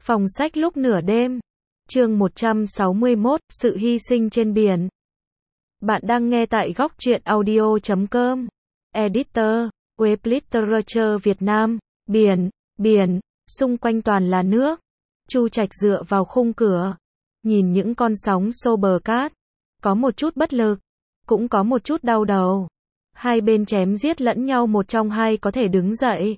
Phòng sách lúc nửa đêm. Chương 161, sự hy sinh trên biển. Bạn đang nghe tại góc truyện audio.com. Editor, Web Literature Việt Nam. Biển, xung quanh toàn là nước. Chu Trạch dựa vào khung cửa, nhìn những con sóng xô bờ cát, có một chút bất lực, cũng có một chút đau đầu. Hai bên chém giết lẫn nhau, một trong hai có thể đứng dậy,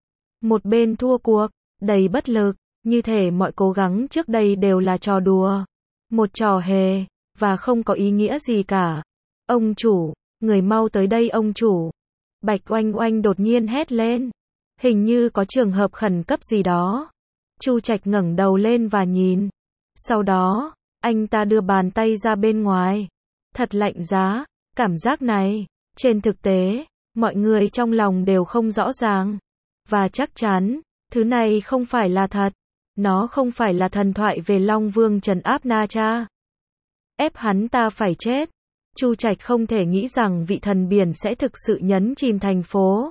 một bên thua cuộc, đầy bất lực, như thể mọi cố gắng trước đây đều là trò đùa, một trò hề, và không có ý nghĩa gì cả. Ông chủ, người mau tới đây ông chủ. Bạch Oanh Oanh đột nhiên hét lên. Hình như có trường hợp khẩn cấp gì đó. Chu Trạch ngẩng đầu lên và nhìn. Sau đó, anh ta đưa bàn tay ra bên ngoài. Thật lạnh giá, cảm giác này. Trên thực tế, mọi người trong lòng đều không rõ ràng. Và chắc chắn, thứ này không phải là thật. Nó không phải là thần thoại về Long Vương trấn áp Na Tra, ép hắn ta phải chết. Chu Trạch không thể nghĩ rằng vị thần biển sẽ thực sự nhấn chìm thành phố,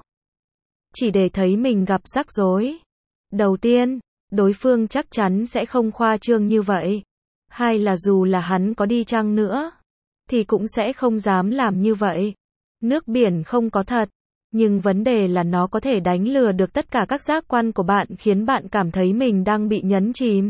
chỉ để thấy mình gặp rắc rối. Đầu tiên, đối phương chắc chắn sẽ không khoa trương như vậy. Hai là dù là hắn có đi chăng nữa, thì cũng sẽ không dám làm như vậy. Nước biển không có thật, nhưng vấn đề là nó có thể đánh lừa được tất cả các giác quan của bạn, khiến bạn cảm thấy mình đang bị nhấn chìm,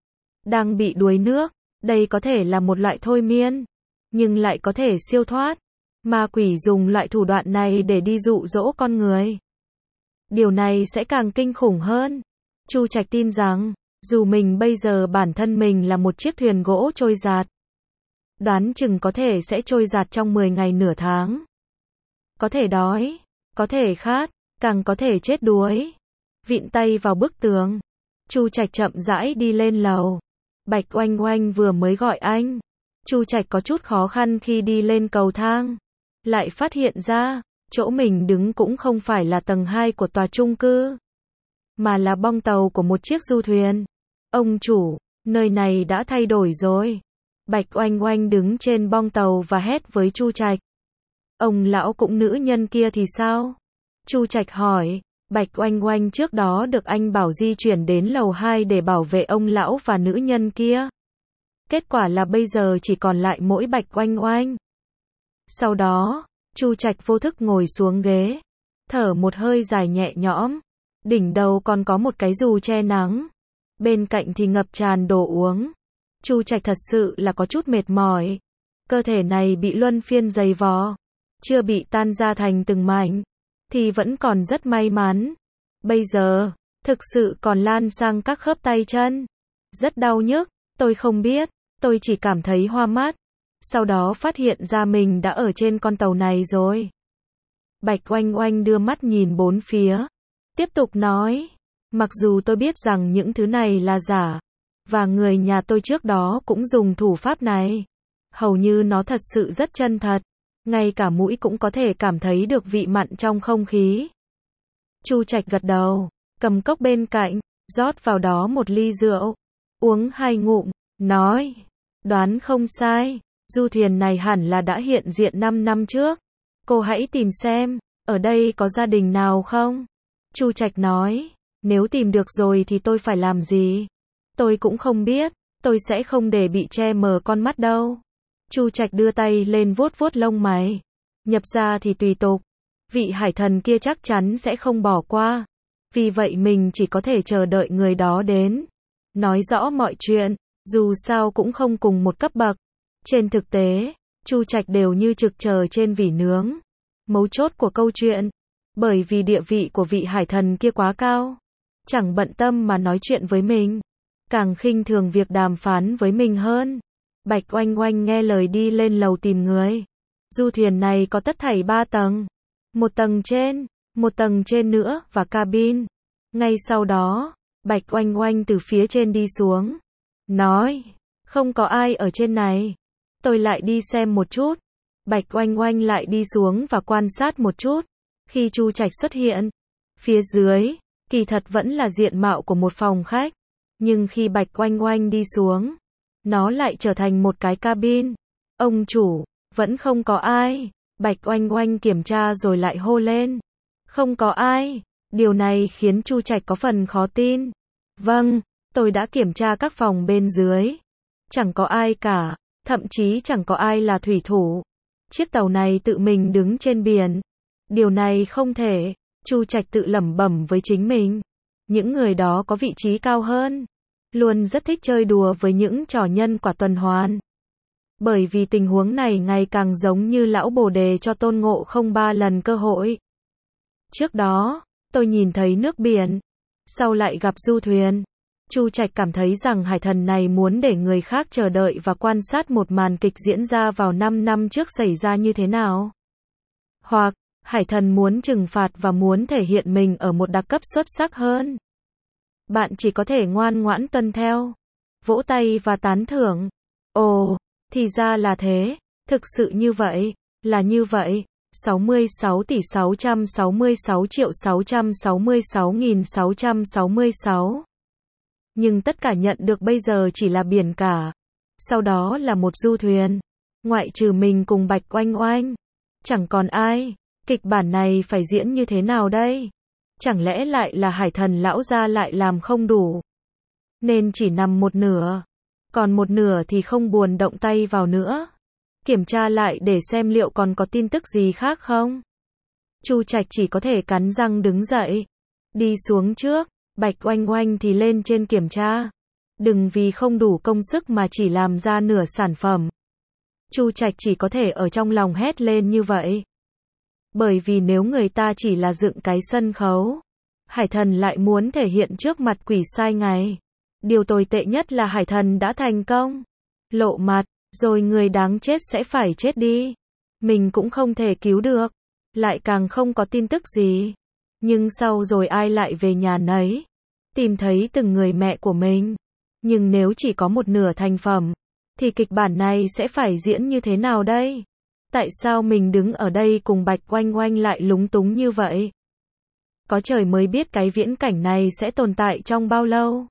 đang bị đuối nước. Đây có thể là một loại thôi miên, nhưng lại có thể siêu thoát. Ma quỷ dùng loại thủ đoạn này để đi dụ dỗ con người. Điều này sẽ càng kinh khủng hơn. Chu Trạch tin rằng, dù mình bây giờ bản thân mình là một chiếc thuyền gỗ trôi dạt, đoán chừng có thể sẽ trôi dạt trong 10 ngày nửa tháng. Có thể đói, có thể khát, càng có thể chết đuối. Vịn tay vào bức tường, Chu Trạch chậm rãi đi lên lầu. Bạch Oanh Oanh vừa mới gọi anh. Chu Trạch có chút khó khăn khi đi lên cầu thang, lại phát hiện ra, chỗ mình đứng cũng không phải là tầng 2 của tòa chung cư, mà là bong tàu của một chiếc du thuyền. Ông chủ, nơi này đã thay đổi rồi. Bạch Oanh Oanh đứng trên bong tàu và hét với Chu Trạch. Ông lão cũng nữ nhân kia thì sao? Chu Trạch hỏi. Bạch Oanh Oanh trước đó được anh bảo di chuyển đến lầu 2 để bảo vệ ông lão và nữ nhân kia. Kết quả là bây giờ chỉ còn lại mỗi Bạch Oanh Oanh. Sau đó, Chu Trạch vô thức ngồi xuống ghế, thở một hơi dài nhẹ nhõm. Đỉnh đầu còn có một cái dù che nắng, bên cạnh thì ngập tràn đồ uống. Chu Trạch thật sự là có chút mệt mỏi. Cơ thể này bị luân phiên giày vò, chưa bị tan ra thành từng mảnh, thì vẫn còn rất may mắn. Bây giờ, thực sự còn lan sang các khớp tay chân. Rất đau nhức, tôi không biết, tôi chỉ cảm thấy hoa mắt. Sau đó phát hiện ra mình đã ở trên con tàu này rồi. Bạch Oanh Oanh đưa mắt nhìn bốn phía, tiếp tục nói. Mặc dù tôi biết rằng những thứ này là giả, và người nhà tôi trước đó cũng dùng thủ pháp này. Hầu như nó thật sự rất chân thật. Ngay cả mũi cũng có thể cảm thấy được vị mặn trong không khí. Chu Trạch gật đầu, cầm cốc bên cạnh, rót vào đó một ly rượu, uống 2 ngụm, nói, đoán không sai, du thuyền này hẳn là đã hiện diện 5 năm trước. Cô hãy tìm xem, ở đây có gia đình nào không? Chu Trạch nói, nếu tìm được rồi thì tôi phải làm gì? Tôi cũng không biết, tôi sẽ không để bị che mờ con mắt đâu. Chu Trạch đưa tay lên vuốt vuốt lông mày. Nhập ra thì tùy tục. Vị hải thần kia chắc chắn sẽ không bỏ qua. Vì vậy mình chỉ có thể chờ đợi người đó đến, nói rõ mọi chuyện. Dù sao cũng không cùng một cấp bậc. Trên thực tế, Chu Trạch đều như trực chờ trên vỉ nướng. Mấu chốt của câu chuyện, bởi vì địa vị của vị hải thần kia quá cao, chẳng bận tâm mà nói chuyện với mình, càng khinh thường việc đàm phán với mình hơn. Bạch Oanh Oanh nghe lời đi lên lầu tìm người. Du thuyền này có tất thảy 3 tầng. Một tầng trên nữa và cabin. Ngay sau đó, Bạch Oanh Oanh từ phía trên đi xuống, nói, không có ai ở trên này. Tôi lại đi xem một chút. Bạch Oanh Oanh lại đi xuống và quan sát một chút. Khi Chu Trạch xuất hiện, phía dưới, kỳ thật vẫn là diện mạo của một phòng khách. Nhưng khi Bạch Oanh Oanh đi xuống, nó lại trở thành một cái cabin. Ông chủ, vẫn không có ai. Bạch Oanh Oanh kiểm tra rồi lại hô lên. Không có ai. Điều này khiến Chu Trạch có phần khó tin. Vâng, Tôi đã kiểm tra các phòng bên dưới. Chẳng có ai cả, thậm chí chẳng có ai là thủy thủ. Chiếc tàu này tự mình đứng trên biển. Điều này không thể, Chu Trạch tự lẩm bẩm với chính mình. Những người đó có vị trí cao hơn. Luôn rất thích chơi đùa với những trò nhân quả tuần hoàn. Bởi vì tình huống này ngày càng giống như lão Bồ Đề cho Tôn Ngộ Không 3 lần cơ hội. Trước đó, tôi nhìn thấy nước biển. Sau lại gặp du thuyền. Chu Trạch cảm thấy rằng hải thần này muốn để người khác chờ đợi và quan sát một màn kịch diễn ra vào 5 năm trước xảy ra như thế nào. Hoặc, hải thần muốn trừng phạt và muốn thể hiện mình ở một đẳng cấp xuất sắc hơn. Bạn chỉ có thể ngoan ngoãn tuân theo, vỗ tay và tán thưởng. Ồ, thì ra là thế, thực sự như vậy, là như vậy. 66.666.666.666. Nhưng tất cả nhận được bây giờ chỉ là biển cả. Sau đó là một du thuyền. Ngoại trừ mình cùng Bạch Oanh Oanh. Chẳng còn ai. Kịch bản này phải diễn như thế nào đây? Chẳng lẽ lại là hải thần lão gia lại làm không đủ? Nên chỉ nằm một nửa. Còn một nửa thì không buồn động tay vào nữa. Kiểm tra lại để xem liệu còn có tin tức gì khác không? Chu Trạch chỉ có thể cắn răng đứng dậy. Đi xuống trước. Bạch Oanh Oanh thì lên trên kiểm tra. Đừng vì không đủ công sức mà chỉ làm ra nửa sản phẩm. Chu Trạch chỉ có thể ở trong lòng hét lên như vậy. Bởi vì nếu người ta chỉ là dựng cái sân khấu, hải thần lại muốn thể hiện trước mặt quỷ sai ngày. Điều tồi tệ nhất là hải thần đã thành công. Lộ mặt, rồi người đáng chết sẽ phải chết đi. Mình cũng không thể cứu được. Lại càng không có tin tức gì. Nhưng sau rồi ai lại về nhà nấy. Tìm thấy từng người mẹ của mình. Nhưng nếu chỉ có một nửa thành phẩm, thì kịch bản này sẽ phải diễn như thế nào đây? Tại sao mình đứng ở đây cùng Bạch Oanh Oanh lại lúng túng như vậy? Có trời mới biết cái viễn cảnh này sẽ tồn tại trong bao lâu.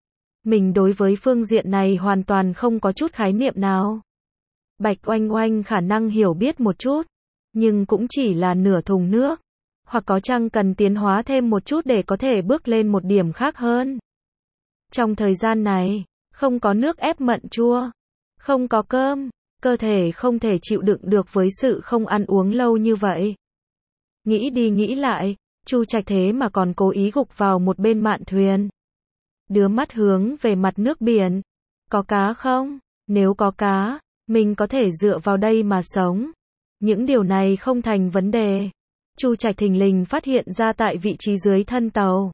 Mình đối với phương diện này hoàn toàn không có chút khái niệm nào. Bạch Oanh Oanh khả năng hiểu biết một chút, nhưng cũng chỉ là nửa thùng nước. Hoặc có chăng cần tiến hóa thêm một chút để có thể bước lên một điểm khác hơn. Trong thời gian này, không có nước ép mận chua, không có cơm, cơ thể không thể chịu đựng được với sự không ăn uống lâu như vậy. Nghĩ đi nghĩ lại, Chu Trạch thế mà còn cố ý gục vào một bên mạn thuyền. Đưa mắt hướng về mặt nước biển. Có cá không? Nếu có cá, mình có thể dựa vào đây mà sống. Những điều này không thành vấn đề. Chu Trạch thình lình phát hiện ra tại vị trí dưới thân tàu.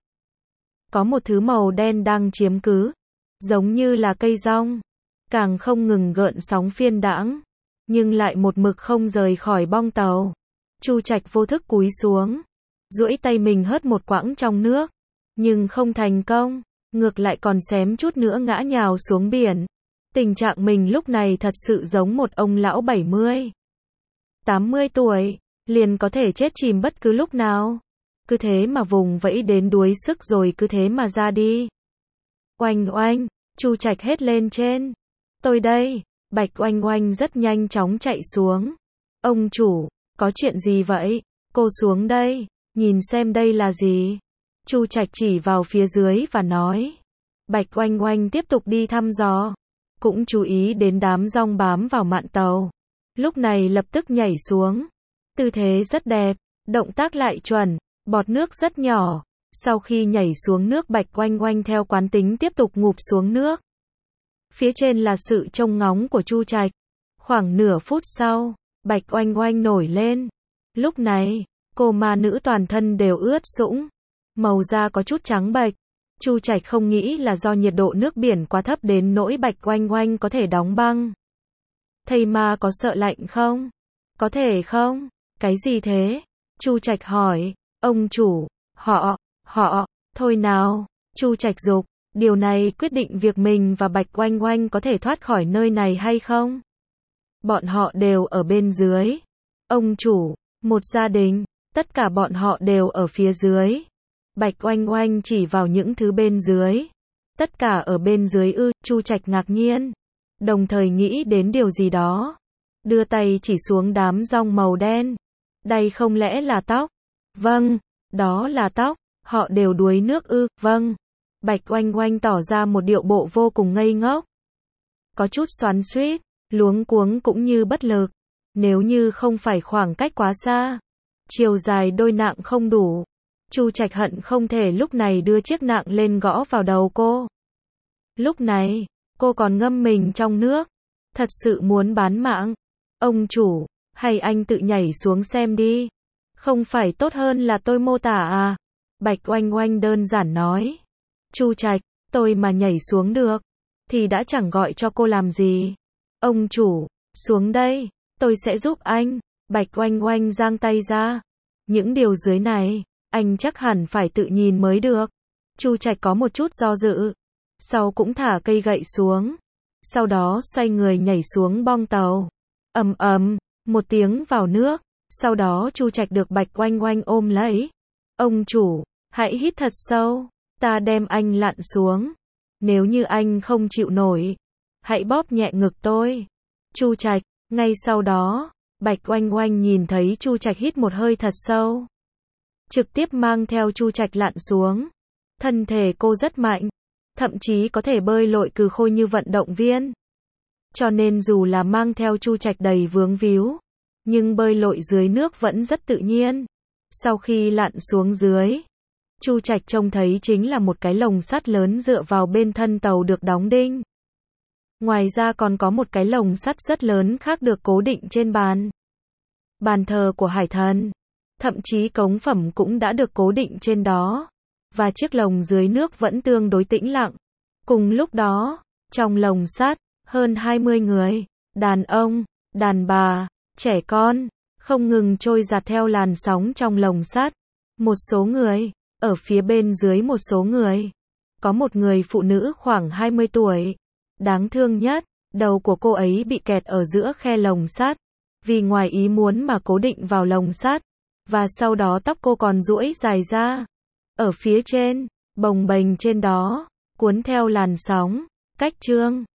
Có một thứ màu đen đang chiếm cứ. Giống như là cây rong. Càng không ngừng gợn sóng phiên đãng. Nhưng lại một mực không rời khỏi bong tàu. Chu Trạch vô thức cúi xuống. Duỗi tay mình hớt một quãng trong nước. Nhưng không thành công. Ngược lại còn xém chút nữa ngã nhào xuống biển. Tình trạng mình lúc này thật sự giống một ông lão 70, 80 tuổi. Liền có thể chết chìm bất cứ lúc nào. Cứ thế mà vùng vẫy đến đuối sức rồi cứ thế mà ra đi. Oanh oanh, Chu Trạch hét lên trên. Tôi đây. Bạch Oanh Oanh rất nhanh chóng chạy xuống. Ông chủ, có chuyện gì vậy? Cô xuống đây, nhìn xem đây là gì. Chu Trạch chỉ vào phía dưới và nói. Bạch Oanh Oanh tiếp tục đi thăm dò. Cũng chú ý đến đám rong bám vào mạn tàu. Lúc này lập tức nhảy xuống. Tư thế rất đẹp, động tác lại chuẩn, bọt nước rất nhỏ. Sau khi nhảy xuống nước Bạch Oanh Oanh theo quán tính tiếp tục ngụp xuống nước. Phía trên là sự trông ngóng của Chu Trạch. Khoảng nửa phút sau, Bạch Oanh Oanh nổi lên. Lúc này, cô ma nữ toàn thân đều ướt sũng. Màu da có chút trắng bệch. Chu Trạch không nghĩ là do nhiệt độ nước biển quá thấp đến nỗi Bạch Oanh Oanh có thể đóng băng. Thầy ma có sợ lạnh không? Có thể không? Cái gì thế? Chu Trạch hỏi. Ông chủ, họ, thôi nào. Chu Trạch giục. Điều này quyết định việc mình và Bạch Oanh Oanh có thể thoát khỏi nơi này hay không? Bọn họ đều ở bên dưới. Ông chủ, một gia đình, tất cả bọn họ đều ở phía dưới. Bạch Oanh Oanh chỉ vào những thứ bên dưới. Tất cả ở bên dưới ư? Chu Trạch ngạc nhiên. Đồng thời nghĩ đến điều gì đó. Đưa tay chỉ xuống đám rong màu đen. Đây không lẽ là tóc? Vâng, đó là tóc. Họ đều đuối nước ư? Vâng. Bạch Oanh Oanh tỏ ra một điệu bộ vô cùng ngây ngốc. Có chút xoắn xuýt, luống cuống cũng như bất lực. Nếu như không phải khoảng cách quá xa, chiều dài đôi nạng không đủ, Chu Trạch hận không thể lúc này đưa chiếc nạng lên gõ vào đầu cô. Lúc này, cô còn ngâm mình trong nước, thật sự muốn bán mạng. Ông chủ, hay anh tự nhảy xuống xem đi, không phải tốt hơn là tôi mô tả à? Bạch Oanh Oanh đơn giản nói. Chu Trạch, tôi mà nhảy xuống được, thì đã chẳng gọi cho cô làm gì. Ông chủ, xuống đây, tôi sẽ giúp anh. Bạch Oanh Oanh giang tay ra. Những điều dưới này, anh chắc hẳn phải tự nhìn mới được. Chu Trạch có một chút do dự, sau cũng thả cây gậy xuống. Sau đó xoay người nhảy xuống bong tàu. Ầm ầm, một tiếng vào nước. Sau đó Chu Trạch được Bạch Oanh Oanh ôm lấy. Ông chủ, hãy hít thật sâu, ta đem anh lặn xuống. Nếu như anh không chịu nổi, hãy bóp nhẹ ngực tôi. Chu Trạch, ngay sau đó, Bạch Oanh Oanh nhìn thấy Chu Trạch hít một hơi thật sâu, trực tiếp mang theo Chu Trạch lặn xuống. Thân thể cô rất mạnh, thậm chí có thể bơi lội cừ khôi như vận động viên. Cho nên dù là mang theo Chu Trạch đầy vướng víu, nhưng bơi lội dưới nước vẫn rất tự nhiên. Sau khi lặn xuống dưới, Chu Trạch trông thấy chính là một cái lồng sắt lớn dựa vào bên thân tàu được đóng đinh. Ngoài ra còn có một cái lồng sắt rất lớn khác được cố định trên bàn. Bàn thờ của hải thần. Thậm chí cống phẩm cũng đã được cố định trên đó. Và chiếc lồng dưới nước vẫn tương đối tĩnh lặng. Cùng lúc đó, trong lồng sắt, hơn 20 người, đàn ông, đàn bà, trẻ con, không ngừng trôi dạt theo làn sóng trong lồng sắt. Một số người, ở phía bên dưới một số người. Có một người phụ nữ khoảng 20 tuổi. Đáng thương nhất, đầu của cô ấy bị kẹt ở giữa khe lồng sắt. Vì ngoài ý muốn mà cố định vào lồng sắt. Và sau đó tóc cô còn duỗi dài ra. Ở phía trên, bồng bềnh trên đó, cuốn theo làn sóng. Cách chương